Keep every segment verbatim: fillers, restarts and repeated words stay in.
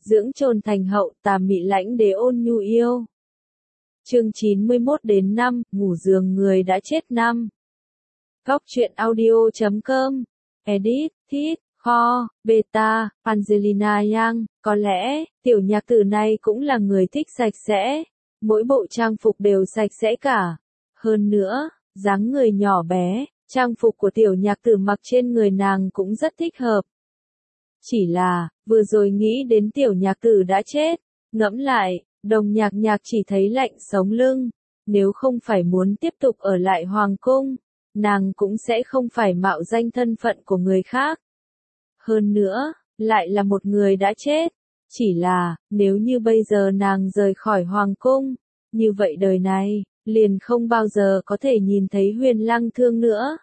dưỡng trồn thành hậu, tà mị lãnh đế ôn nhu yêu. Chương chín mươi mốt đến năm, ngủ giường người đã chết năm. Góc truyện audio chấm com, edit, thít, kho, beta, Angelina Yang, có lẽ, tiểu nhạc tử này cũng là người thích sạch sẽ. Mỗi bộ trang phục đều sạch sẽ cả. Hơn nữa, dáng người nhỏ bé, trang phục của tiểu nhạc tử mặc trên người nàng cũng rất thích hợp. Chỉ là, vừa rồi nghĩ đến tiểu nhạc tử đã chết, ngẫm lại, Đồng Nhạc Nhạc chỉ thấy lạnh sống lưng. Nếu không phải muốn tiếp tục ở lại hoàng cung, nàng cũng sẽ không phải mạo danh thân phận của người khác. Hơn nữa, lại là một người đã chết. Chỉ là, nếu như bây giờ nàng rời khỏi hoàng cung, như vậy đời này, liền không bao giờ có thể nhìn thấy Huyền Lăng Thương nữa.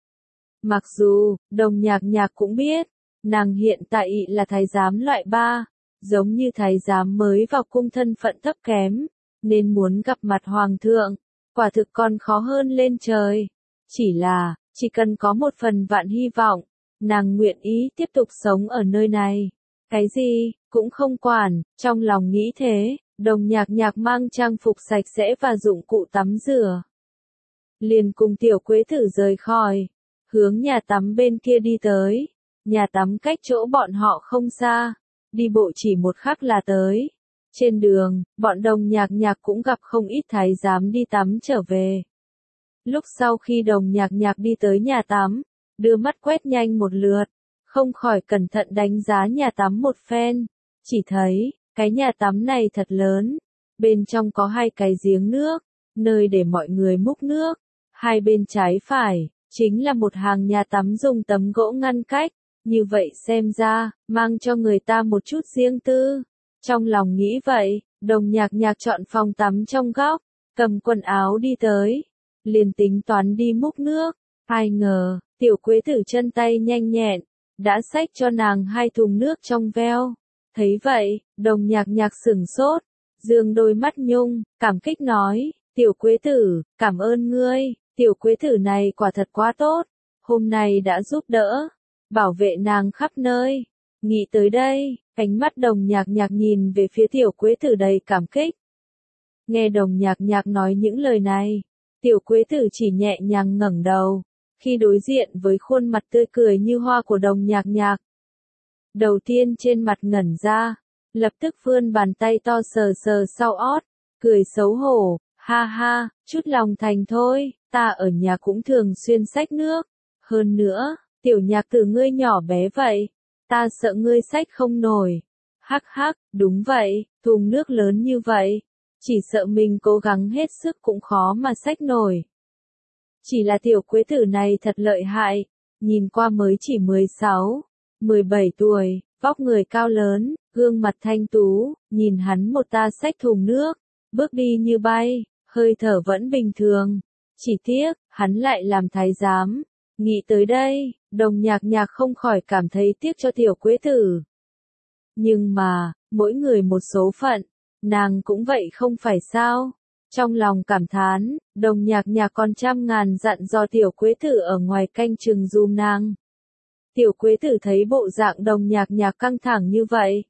Mặc dù, Đồng Nhạc Nhạc cũng biết, nàng hiện tại là thái giám loại ba, giống như thái giám mới vào cung thân phận thấp kém, nên muốn gặp mặt hoàng thượng, quả thực còn khó hơn lên trời. Chỉ là, chỉ cần có một phần vạn hy vọng, nàng nguyện ý tiếp tục sống ở nơi này. Cái gì, cũng không quản, trong lòng nghĩ thế, Đồng Nhạc Nhạc mang trang phục sạch sẽ và dụng cụ tắm rửa. Liền cùng tiểu Quế Tử rời khỏi, hướng nhà tắm bên kia đi tới. Nhà tắm cách chỗ bọn họ không xa, đi bộ chỉ một khắc là tới. Trên đường, bọn Đồng Nhạc Nhạc cũng gặp không ít thái giám đi tắm trở về. Lúc sau khi Đồng Nhạc Nhạc đi tới nhà tắm, đưa mắt quét nhanh một lượt, không khỏi cẩn thận đánh giá nhà tắm một phen. Chỉ thấy, cái nhà tắm này thật lớn, bên trong có hai cái giếng nước, nơi để mọi người múc nước. Hai bên trái phải, chính là một hàng nhà tắm dùng tấm gỗ ngăn cách. Như vậy xem ra, mang cho người ta một chút riêng tư. Trong lòng nghĩ vậy, Đồng Nhạc Nhạc chọn phòng tắm trong góc, cầm quần áo đi tới. Liền tính toán đi múc nước. Ai ngờ, tiểu Quế Tử chân tay nhanh nhẹn, đã xách cho nàng hai thùng nước trong veo. Thấy vậy, Đồng Nhạc Nhạc sửng sốt, dương đôi mắt nhung, cảm kích nói, tiểu Quế Tử, cảm ơn ngươi, tiểu Quế Tử này quả thật quá tốt, hôm nay đã giúp đỡ, bảo vệ nàng khắp nơi. Nghĩ tới đây, ánh mắt Đồng Nhạc Nhạc nhìn về phía tiểu Quế Tử đầy cảm kích. Nghe Đồng Nhạc Nhạc nói những lời này, tiểu Quế Tử chỉ nhẹ nhàng ngẩng đầu, khi đối diện với khuôn mặt tươi cười như hoa của Đồng Nhạc Nhạc. Đầu tiên trên mặt ngẩn ra, lập tức vươn bàn tay to sờ sờ sau ót, cười xấu hổ, ha ha, chút lòng thành thôi, ta ở nhà cũng thường xuyên xách nước. Hơn nữa, tiểu Nhạc Tử ngươi nhỏ bé vậy, ta sợ ngươi xách không nổi. Hắc hắc, đúng vậy, thùng nước lớn như vậy, chỉ sợ mình cố gắng hết sức cũng khó mà xách nổi. Chỉ là tiểu Quế Tử này thật lợi hại, nhìn qua mới chỉ mười sáu, mười bảy tuổi, vóc người cao lớn, gương mặt thanh tú, nhìn hắn một ta xách thùng nước, bước đi như bay, hơi thở vẫn bình thường. Chỉ tiếc, hắn lại làm thái giám. Nghĩ tới đây, Đồng Nhạc Nhạc không khỏi cảm thấy tiếc cho tiểu Quế Tử. Nhưng mà, mỗi người một số phận, nàng cũng vậy không phải sao? Trong lòng cảm thán, Đồng Nhạc Nhạc còn trăm ngàn dặn dò tiểu Quế Tử ở ngoài canh chừng giùm nàng. Tiểu Quế Tử thấy bộ dạng Đồng Nhạc Nhạc căng thẳng như vậy,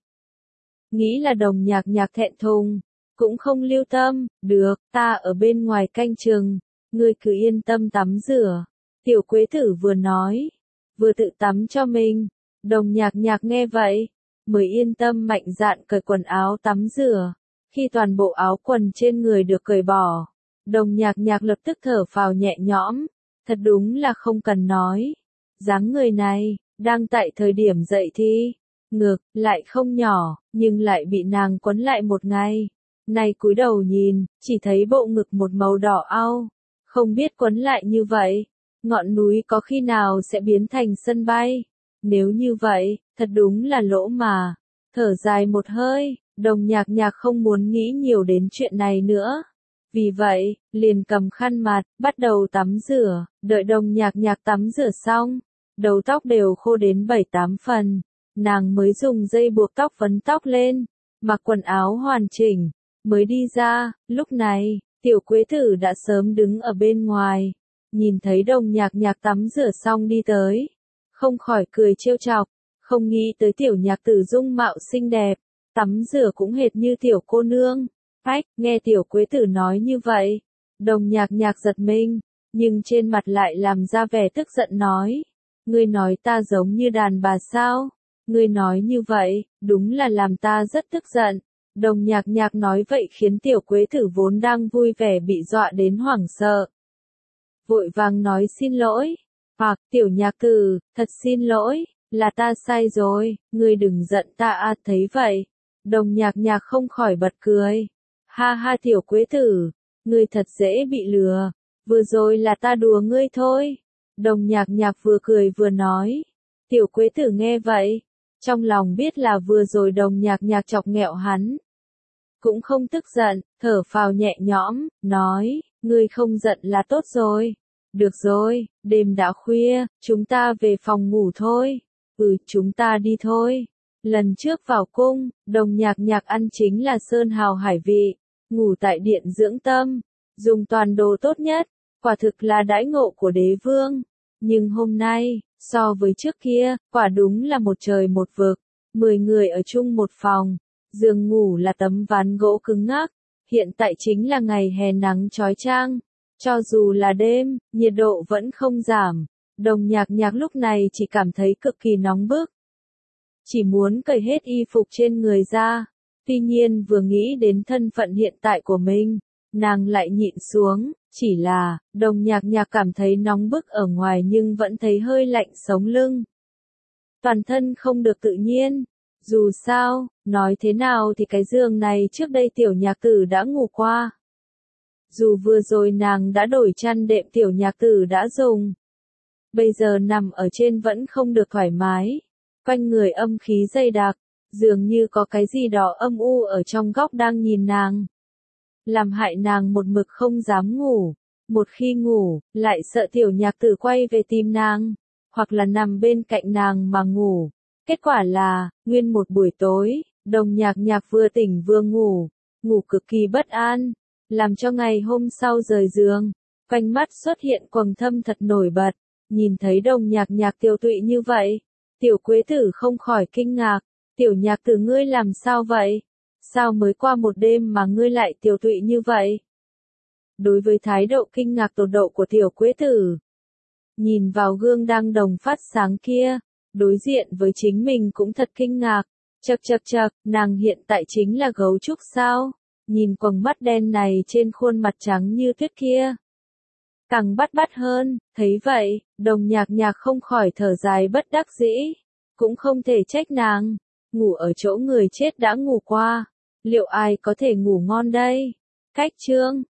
nghĩ là Đồng Nhạc Nhạc thẹn thùng, cũng không lưu tâm, được, ta ở bên ngoài canh chừng, ngươi cứ yên tâm tắm rửa. Tiểu Quế Tử vừa nói, vừa tự tắm cho mình. Đồng Nhạc Nhạc nghe vậy, mới yên tâm mạnh dạn cởi quần áo tắm rửa. Khi toàn bộ áo quần trên người được cởi bỏ, Đồng Nhạc Nhạc lập tức thở phào nhẹ nhõm, thật đúng là không cần nói. Dáng người này, đang tại thời điểm dậy thì, ngực, lại không nhỏ, nhưng lại bị nàng quấn lại một ngày. Này cúi đầu nhìn, chỉ thấy bộ ngực một màu đỏ au, không biết quấn lại như vậy, ngọn núi có khi nào sẽ biến thành sân bay. Nếu như vậy, thật đúng là lỗ mà. Thở dài một hơi, Đồng Nhạc Nhạc không muốn nghĩ nhiều đến chuyện này nữa. Vì vậy, liền cầm khăn mặt, bắt đầu tắm rửa, đợi Đồng Nhạc Nhạc tắm rửa xong, đầu tóc đều khô đến bảy tám phần, nàng mới dùng dây buộc tóc vấn tóc lên, mặc quần áo hoàn chỉnh, mới đi ra. Lúc này, tiểu Quế Tử đã sớm đứng ở bên ngoài, nhìn thấy Đồng Nhạc Nhạc tắm rửa xong đi tới, không khỏi cười trêu chọc, không nghĩ tới tiểu Nhạc Tử dung mạo xinh đẹp, Tắm rửa cũng hệt như tiểu cô nương. Ách, nghe tiểu quế tử nói như vậy. Đồng nhạc nhạc giật mình, nhưng trên mặt lại làm ra vẻ tức giận nói. Ngươi nói ta giống như đàn bà sao? Ngươi nói như vậy, đúng là làm ta rất tức giận. Đồng nhạc nhạc nói vậy khiến tiểu quế tử vốn đang vui vẻ bị dọa đến hoảng sợ. Vội vàng nói xin lỗi. Hoặc, tiểu nhạc tử, thật xin lỗi, là ta sai rồi, ngươi đừng giận ta à thấy vậy. Đồng nhạc nhạc không khỏi bật cười. Ha ha tiểu quế tử, ngươi thật dễ bị lừa, vừa rồi là ta đùa ngươi thôi. Đồng nhạc nhạc vừa cười vừa nói. Tiểu quế tử nghe vậy, trong lòng biết là vừa rồi đồng nhạc nhạc chọc nghẹo hắn. Cũng không tức giận, thở phào nhẹ nhõm, nói, ngươi không giận là tốt rồi. Được rồi, đêm đã khuya, chúng ta về phòng ngủ thôi. Ừ, chúng ta đi thôi. Lần trước vào cung, đồng nhạc nhạc ăn chính là sơn hào hải vị, ngủ tại điện dưỡng tâm, dùng toàn đồ tốt nhất, quả thực là đãi ngộ của đế vương. Nhưng hôm nay, so với trước kia, quả đúng là một trời một vực, mười người ở chung một phòng, giường ngủ là tấm ván gỗ cứng ngắc, hiện tại chính là ngày hè nắng chói chang, cho dù là đêm, nhiệt độ vẫn không giảm, đồng nhạc nhạc lúc này chỉ cảm thấy cực kỳ nóng bức. Chỉ muốn cởi hết y phục trên người ra, tuy nhiên vừa nghĩ đến thân phận hiện tại của mình, nàng lại nhịn xuống, chỉ là, đồng nhạc nhạc cảm thấy nóng bức ở ngoài nhưng vẫn thấy hơi lạnh sống lưng. Toàn thân không được tự nhiên, dù sao, nói thế nào thì cái giường này trước đây tiểu nhạc tử đã ngủ qua. Dù vừa rồi nàng đã đổi chăn đệm tiểu nhạc tử đã dùng. Bây giờ nằm ở trên vẫn không được thoải mái. Quanh người âm khí dày đặc, dường như có cái gì đó âm u ở trong góc đang nhìn nàng. Làm hại nàng một mực không dám ngủ. Một khi ngủ, lại sợ tiểu nhạc tử quay về tìm nàng, hoặc là nằm bên cạnh nàng mà ngủ. Kết quả là, nguyên một buổi tối, đồng nhạc nhạc vừa tỉnh vừa ngủ, ngủ cực kỳ bất an, làm cho ngày hôm sau rời giường, quanh mắt xuất hiện quầng thâm thật nổi bật, nhìn thấy đồng nhạc nhạc tiêu tụy như vậy. Tiểu quế tử không khỏi kinh ngạc, tiểu nhạc tử ngươi làm sao vậy? Sao mới qua một đêm mà ngươi lại tiểu tụy như vậy? Đối với thái độ kinh ngạc tột độ của tiểu quế tử, nhìn vào gương đang đồng phát sáng kia, đối diện với chính mình cũng thật kinh ngạc, chậc chậc chậc, nàng hiện tại chính là gấu trúc sao? Nhìn quầng mắt đen này trên khuôn mặt trắng như tuyết kia. Càng bắt bắt hơn, thấy vậy, đồng nhạc nhạc không khỏi thở dài bất đắc dĩ, cũng không thể trách nàng, ngủ ở chỗ người chết đã ngủ qua, liệu ai có thể ngủ ngon đây? Cách chương